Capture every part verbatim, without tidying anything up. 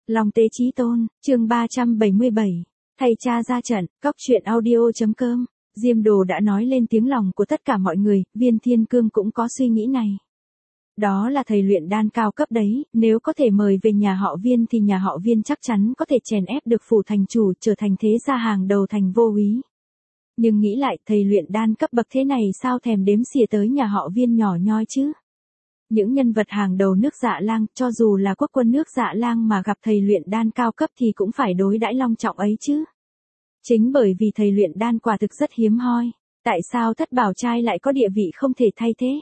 Long Tế Chí Tôn, chương ba trăm bảy mươi bảy. Thầy cha ra trận, cóc truyện audio.com. Diêm Đồ đã nói lên tiếng lòng của tất cả mọi người, Viên Thiên Cương cũng có suy nghĩ này. Đó là thầy luyện đan cao cấp đấy, nếu có thể mời về nhà họ Viên thì nhà họ Viên chắc chắn có thể chèn ép được phủ thành chủ trở thành thế gia hàng đầu thành vô úy. Nhưng nghĩ lại, thầy luyện đan cấp bậc thế này sao thèm đếm xỉa tới nhà họ Viên nhỏ nhoi chứ? Những nhân vật hàng đầu nước Dạ Lang, cho dù là quốc quân nước Dạ Lang mà gặp thầy luyện đan cao cấp thì cũng phải đối đãi long trọng ấy chứ. Chính bởi vì thầy luyện đan quả thực rất hiếm hoi, tại sao Thất Bảo Trai lại có địa vị không thể thay thế?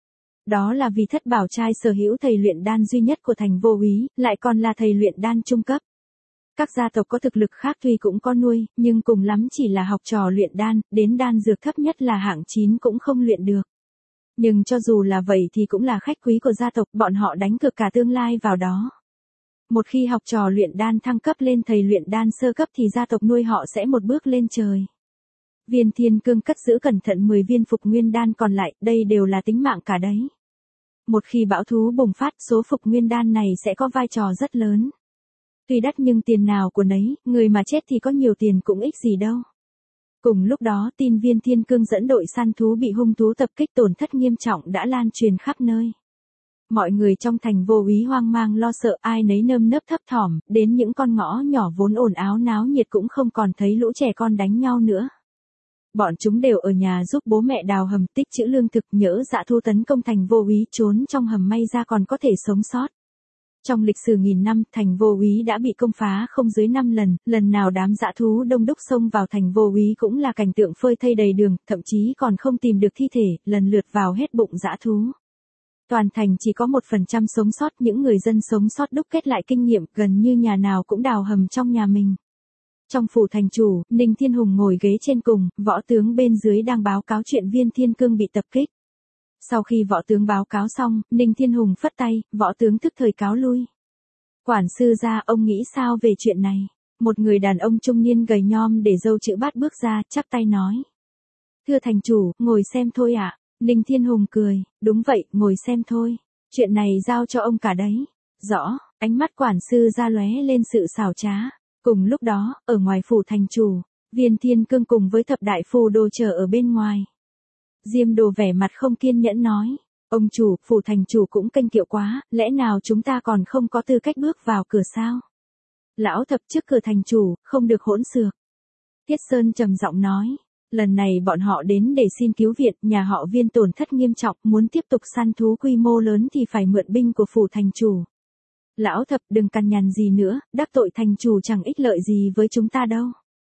Đó là vì Thất Bảo Trai sở hữu thầy luyện đan duy nhất của thành vô úy, lại còn là thầy luyện đan trung cấp. Các gia tộc có thực lực khác tuy cũng có nuôi, nhưng cùng lắm chỉ là học trò luyện đan, đến đan dược thấp nhất là hạng chín cũng không luyện được. Nhưng cho dù là vậy thì cũng là khách quý của gia tộc, bọn họ đánh cược cả tương lai vào đó. Một khi học trò luyện đan thăng cấp lên thầy luyện đan sơ cấp thì gia tộc nuôi họ sẽ một bước lên trời. Viên Thiên Cương cất giữ cẩn thận mười viên phục nguyên đan còn lại, đây đều là tính mạng cả đấy. Một khi bão thú bùng phát, số phục nguyên đan này sẽ có vai trò rất lớn. Tuy đắt nhưng tiền nào của nấy, người mà chết thì có nhiều tiền cũng ích gì đâu. Cùng lúc đó, tin Viên Thiên Cương dẫn đội săn thú bị hung thú tập kích tổn thất nghiêm trọng đã lan truyền khắp nơi. Mọi người trong thành vô úy hoang mang lo sợ, ai nấy nơm nớp thấp thỏm, đến những con ngõ nhỏ vốn ồn ào náo nhiệt cũng không còn thấy lũ trẻ con đánh nhau nữa. Bọn chúng đều ở nhà giúp bố mẹ đào hầm tích trữ lương thực, nhỡ Dã Thú tấn công thành vô úy trốn trong hầm may ra còn có thể sống sót. Trong lịch sử nghìn năm, thành vô úy đã bị công phá không dưới năm lần, lần nào đám dã thú đông đúc xông vào thành vô úy cũng là cảnh tượng phơi thây đầy đường, thậm chí còn không tìm được thi thể, lần lượt vào hết bụng dã thú. Toàn thành chỉ có một phần trăm sống sót, những người dân sống sót đúc kết lại kinh nghiệm, gần như nhà nào cũng đào hầm trong nhà mình. Trong phủ thành chủ, Ninh Thiên Hùng ngồi ghế trên cùng, võ tướng bên dưới đang báo cáo chuyện Viên Thiên Cương bị tập kích. Sau khi võ tướng báo cáo xong, Ninh Thiên Hùng phất tay, võ tướng thức thời cáo lui. Quản sư gia, ông nghĩ sao về chuyện này? Một người đàn ông trung niên gầy nhom để râu chữ bát bước ra, chắp tay nói. Thưa thành chủ, ngồi xem thôi ạ. À? Ninh Thiên Hùng cười, đúng vậy, ngồi xem thôi. Chuyện này giao cho ông cả đấy. Rõ, ánh mắt quản sư gia lóe lên sự xảo trá. Cùng lúc đó, ở ngoài phủ thành chủ, Viên Thiên Cương cùng với thập đại phù đồ chờ ở bên ngoài. Diêm Đồ vẻ mặt không kiên nhẫn nói, ông chủ, phủ thành chủ cũng kênh kiệu quá, lẽ nào chúng ta còn không có tư cách bước vào cửa sao? Lão thập trước cửa thành chủ, không được hỗn xược. Thiết Sơn trầm giọng nói, lần này bọn họ đến để xin cứu viện, nhà họ Viên tổn thất nghiêm trọng, muốn tiếp tục săn thú quy mô lớn thì phải mượn binh của phủ thành chủ. Lão thập đừng cằn nhằn gì nữa, đắc tội thành chủ chẳng ích lợi gì với chúng ta đâu.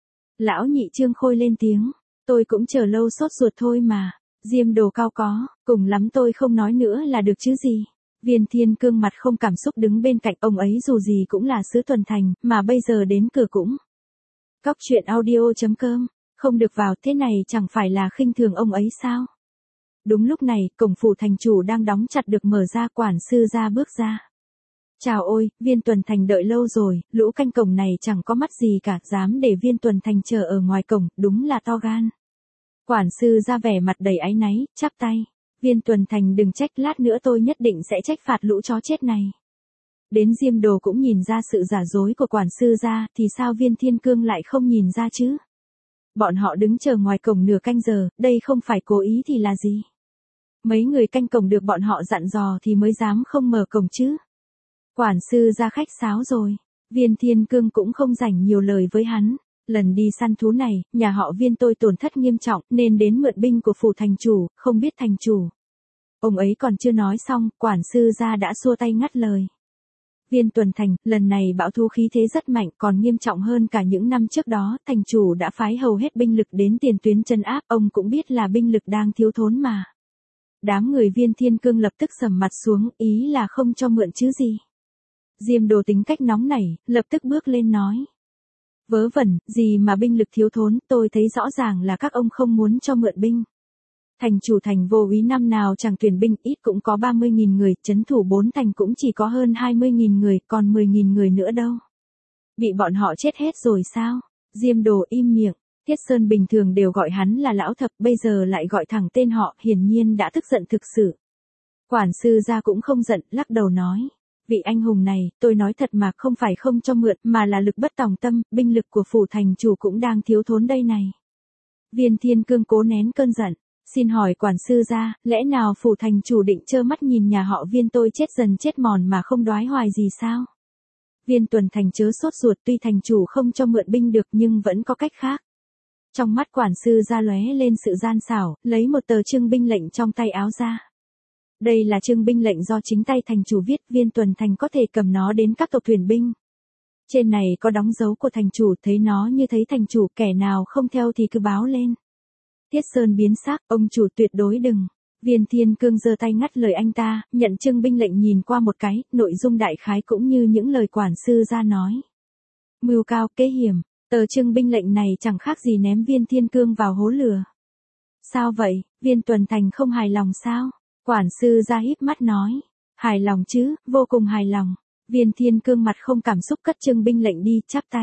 Lão nhị Trương Khôi lên tiếng, tôi cũng chờ lâu sốt ruột thôi mà. Diêm Đồ cao có, cùng lắm tôi không nói nữa là được chứ gì. Viên Thiên Cương mặt không cảm xúc đứng bên cạnh, ông ấy dù gì cũng là sứ tuần thành, mà bây giờ đến cửa cũng. Cóc truyện audio.com, không được vào, thế này chẳng phải là khinh thường ông ấy sao? Đúng lúc này, cổng phủ thành chủ đang đóng chặt được mở ra, quản sư ra bước ra. Chào ôi, Viên Tuần Thành đợi lâu rồi, lũ canh cổng này chẳng có mắt gì cả, dám để Viên Tuần Thành chờ ở ngoài cổng, đúng là to gan. Quản sư ra vẻ mặt đầy áy náy, chắp tay. Viên Tuần Thành đừng trách, lát nữa tôi nhất định sẽ trách phạt lũ chó chết này. Đến Diêm Đồ cũng nhìn ra sự giả dối của quản sư ra, thì sao Viên Thiên Cương lại không nhìn ra chứ? Bọn họ đứng chờ ngoài cổng nửa canh giờ, đây không phải cố ý thì là gì? Mấy người canh cổng được bọn họ dặn dò thì mới dám không mở cổng chứ? Quản sư ra khách sáo rồi, Viên Thiên Cương cũng không rảnh nhiều lời với hắn. Lần đi săn thú này, nhà họ Viên tôi tổn thất nghiêm trọng, nên đến mượn binh của phủ thành chủ, không biết thành chủ. Ông ấy còn chưa nói xong, quản sư gia đã xua tay ngắt lời. Viên Tuần Thành, lần này bão thú khí thế rất mạnh, còn nghiêm trọng hơn cả những năm trước đó, thành chủ đã phái hầu hết binh lực đến tiền tuyến trấn áp, ông cũng biết là binh lực đang thiếu thốn mà. Đám người Viên Thiên Cương lập tức sầm mặt xuống, ý là không cho mượn chứ gì. Diêm Đồ tính cách nóng nảy, lập tức bước lên nói. Vớ vẩn, gì mà binh lực thiếu thốn, tôi thấy rõ ràng là các ông không muốn cho mượn binh. Thành chủ thành vô úy năm nào chẳng tuyển binh, ít cũng có ba mươi nghìn người, trấn thủ bốn thành cũng chỉ có hơn hai mươi nghìn người, còn mười nghìn người nữa đâu. Bị bọn họ chết hết rồi sao? Diêm Đồ im miệng, Thiết Sơn bình thường đều gọi hắn là lão thập, bây giờ lại gọi thẳng tên họ, hiển nhiên đã tức giận thực sự. Quản sư gia cũng không giận, lắc đầu nói. Vị anh hùng này, tôi nói thật mà không phải không cho mượn, mà là lực bất tòng tâm, binh lực của phủ thành chủ cũng đang thiếu thốn đây này. Viên Thiên Cương cố nén cơn giận. Xin hỏi quản sư gia, lẽ nào phủ thành chủ định trơ mắt nhìn nhà họ Viên tôi chết dần chết mòn mà không đoái hoài gì sao? Viên Tuần Thành chớ sốt ruột, tuy thành chủ không cho mượn binh được nhưng vẫn có cách khác. Trong mắt quản sư gia lóe lên sự gian xảo, lấy một tờ trưng binh lệnh trong tay áo ra. Đây là trưng binh lệnh do chính tay thành chủ viết, Viên Tuần Thành có thể cầm nó đến các tộc thuyền binh. Trên này có đóng dấu của thành chủ, thấy nó như thấy thành chủ, kẻ nào không theo thì cứ báo lên. Thiết Sơn biến sắc, ông chủ tuyệt đối đừng. Viên Thiên Cương giơ tay ngắt lời anh ta, nhận trưng binh lệnh nhìn qua một cái, nội dung đại khái cũng như những lời quản sư gia nói. Mưu cao kế hiểm, tờ trưng binh lệnh này chẳng khác gì ném Viên Thiên Cương vào hố lửa. Sao vậy, Viên Tuần Thành không hài lòng sao? Quản sư gia híp mắt nói. Hài lòng chứ, vô cùng hài lòng. Viên Thiên Cương mặt không cảm xúc cất trưng binh lệnh đi, chắp tay.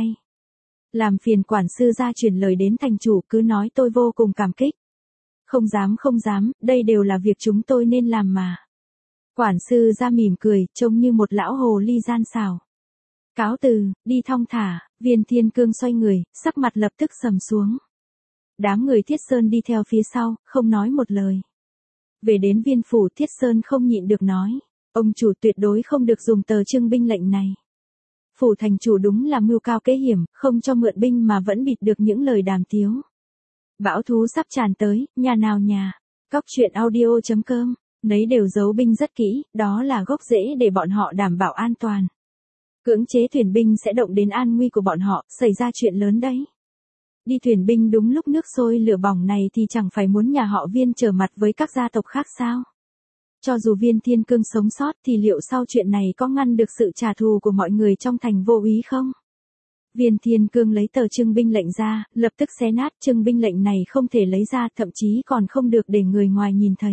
Làm phiền quản sư gia truyền lời đến thành chủ, cứ nói tôi vô cùng cảm kích. Không dám không dám, đây đều là việc chúng tôi nên làm mà. Quản sư gia mỉm cười, trông như một lão hồ ly gian xảo. Cáo từ, đi thong thả. Viên Thiên Cương xoay người, sắc mặt lập tức sầm xuống. Đám người Thiết Sơn đi theo phía sau, không nói một lời. Về đến viên phủ, Thiết Sơn không nhịn được nói. Ông chủ tuyệt đối không được dùng tờ trưng binh lệnh này. Phủ thành chủ đúng là mưu cao kế hiểm, không cho mượn binh mà vẫn bịt được những lời đàm tiếu. Bão thú sắp tràn tới, nhà nào nhà. Cóc truyện audio chấm com, nấy đều giấu binh rất kỹ, đó là gốc rễ để bọn họ đảm bảo an toàn. Cưỡng chế thuyền binh sẽ động đến an nguy của bọn họ, xảy ra chuyện lớn đấy. Đi thuyền binh đúng lúc nước sôi lửa bỏng này thì chẳng phải muốn nhà họ Viên trở mặt với các gia tộc khác sao? Cho dù Viên Thiên Cương sống sót thì liệu sau chuyện này có ngăn được sự trả thù của mọi người trong thành vô úy không? Viên Thiên Cương lấy tờ trưng binh lệnh ra, lập tức xé nát, trưng binh lệnh này không thể lấy ra, thậm chí còn không được để người ngoài nhìn thấy.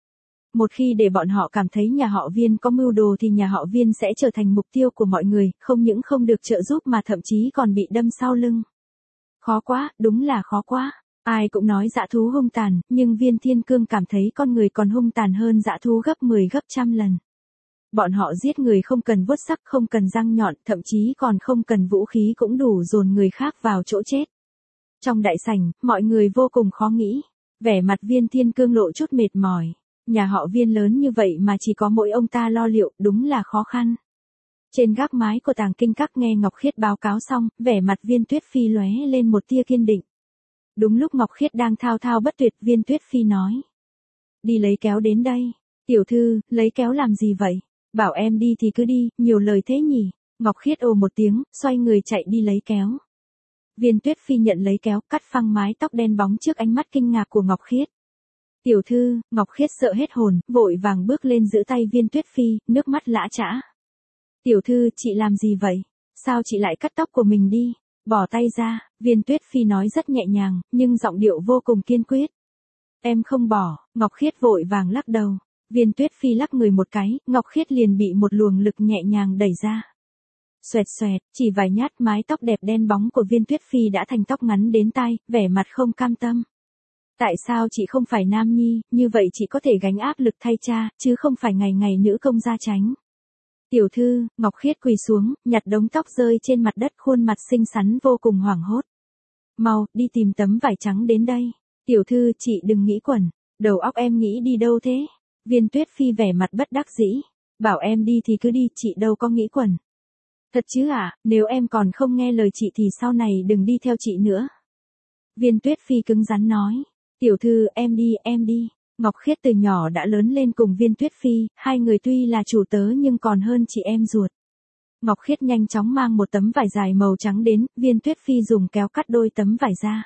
Một khi để bọn họ cảm thấy nhà họ Viên có mưu đồ thì nhà họ Viên sẽ trở thành mục tiêu của mọi người, không những không được trợ giúp mà thậm chí còn bị đâm sau lưng. Khó quá, đúng là khó quá. Ai cũng nói dã thú hung tàn, nhưng Viên Thiên Cương cảm thấy con người còn hung tàn hơn dã thú gấp mười gấp trăm lần. Bọn họ giết người không cần vuốt sắc, không cần răng nhọn, thậm chí còn không cần vũ khí cũng đủ dồn người khác vào chỗ chết. Trong đại sảnh, mọi người vô cùng khó nghĩ. Vẻ mặt Viên Thiên Cương lộ chút mệt mỏi. Nhà họ Viên lớn như vậy mà chỉ có mỗi ông ta lo liệu, đúng là khó khăn. Trên gác mái của tàng kinh các nghe Ngọc Khiết báo cáo xong, vẻ mặt Viên Tuyết Phi lóe lên một tia kiên định. Đúng lúc Ngọc Khiết đang thao thao bất tuyệt, Viên Tuyết Phi nói. Đi lấy kéo đến đây. Tiểu thư, lấy kéo làm gì vậy? Bảo em đi thì cứ đi, nhiều lời thế nhỉ? Ngọc Khiết ồ một tiếng, xoay người chạy đi lấy kéo. Viên Tuyết Phi nhận lấy kéo, cắt phăng mái tóc đen bóng trước ánh mắt kinh ngạc của Ngọc Khiết. Tiểu thư, Ngọc Khiết sợ hết hồn, vội vàng bước lên giữ tay Viên Tuyết Phi, nước mắt lã chã. Tiểu thư, chị làm gì vậy? Sao chị lại cắt tóc của mình đi? Bỏ tay ra, Viên Tuyết Phi nói rất nhẹ nhàng, nhưng giọng điệu vô cùng kiên quyết. Em không bỏ, Ngọc Khiết vội vàng lắc đầu. Viên Tuyết Phi lắc người một cái, Ngọc Khiết liền bị một luồng lực nhẹ nhàng đẩy ra. Xoẹt xoẹt, chỉ vài nhát mái tóc đẹp đen bóng của Viên Tuyết Phi đã thành tóc ngắn đến tai, vẻ mặt không cam tâm. Tại sao chị không phải nam nhi, như vậy chị có thể gánh áp lực thay cha, chứ không phải ngày ngày nữ công gia tránh. Tiểu thư, Ngọc Khiết quỳ xuống, nhặt đống tóc rơi trên mặt đất, khuôn mặt xinh xắn vô cùng hoảng hốt. Mau, đi tìm tấm vải trắng đến đây. Tiểu thư, chị đừng nghĩ quẩn. Đầu óc em nghĩ đi đâu thế? Viên Tuyết Phi vẻ mặt bất đắc dĩ. Bảo em đi thì cứ đi, chị đâu có nghĩ quẩn. Thật chứ ạ, à, nếu em còn không nghe lời chị thì sau này đừng đi theo chị nữa. Viên Tuyết Phi cứng rắn nói. Tiểu thư, em đi, em đi. Ngọc Khiết từ nhỏ đã lớn lên cùng Viên Tuyết Phi, hai người tuy là chủ tớ nhưng còn hơn chị em ruột. Ngọc Khiết nhanh chóng mang một tấm vải dài màu trắng đến, Viên Tuyết Phi dùng kéo cắt đôi tấm vải ra.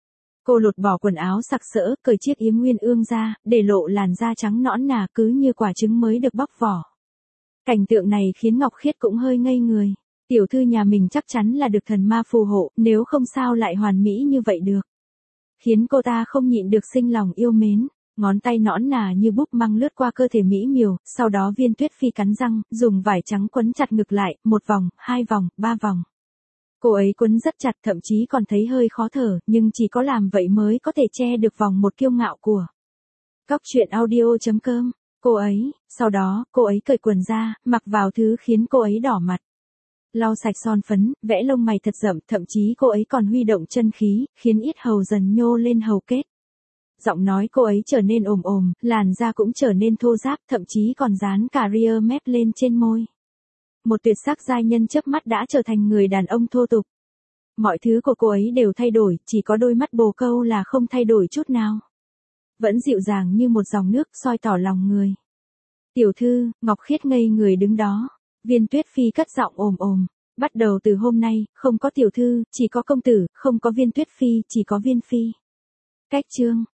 Cô lột bỏ quần áo sặc sỡ, cởi chiếc yếm nguyên ương ra, để lộ làn da trắng nõn nà cứ như quả trứng mới được bóc vỏ. Cảnh tượng này khiến Ngọc Khiết cũng hơi ngây người. Tiểu thư nhà mình chắc chắn là được thần ma phù hộ, nếu không sao lại hoàn mỹ như vậy được. Khiến cô ta không nhịn được sinh lòng yêu mến. Ngón tay nõn nà như búp măng lướt qua cơ thể mỹ miều, sau đó Viên Tuyết Phi cắn răng, dùng vải trắng quấn chặt ngực lại, một vòng, hai vòng, ba vòng. Cô ấy quấn rất chặt, thậm chí còn thấy hơi khó thở, nhưng chỉ có làm vậy mới có thể che được vòng một kiêu ngạo của. Cóc truyện audio chấm com Cô ấy, sau đó, cô ấy cởi quần ra, mặc vào thứ khiến cô ấy đỏ mặt. Lau sạch son phấn, vẽ lông mày thật rậm, thậm chí cô ấy còn huy động chân khí, khiến yết hầu dần nhô lên hầu kết. Giọng nói cô ấy trở nên ồm ồm, làn da cũng trở nên thô ráp, thậm chí còn dán cả ria mép lên trên môi. Một tuyệt sắc giai nhân chớp mắt đã trở thành người đàn ông thô tục. Mọi thứ của cô ấy đều thay đổi, chỉ có đôi mắt bồ câu là không thay đổi chút nào. Vẫn dịu dàng như một dòng nước soi tỏ lòng người. Tiểu thư, Ngọc Khiết ngây người đứng đó. Viên Tuyết Phi cất giọng ồm ồm. Bắt đầu từ hôm nay, không có tiểu thư, chỉ có công tử, không có Viên Tuyết Phi, chỉ có Viên Phi. Cách chương.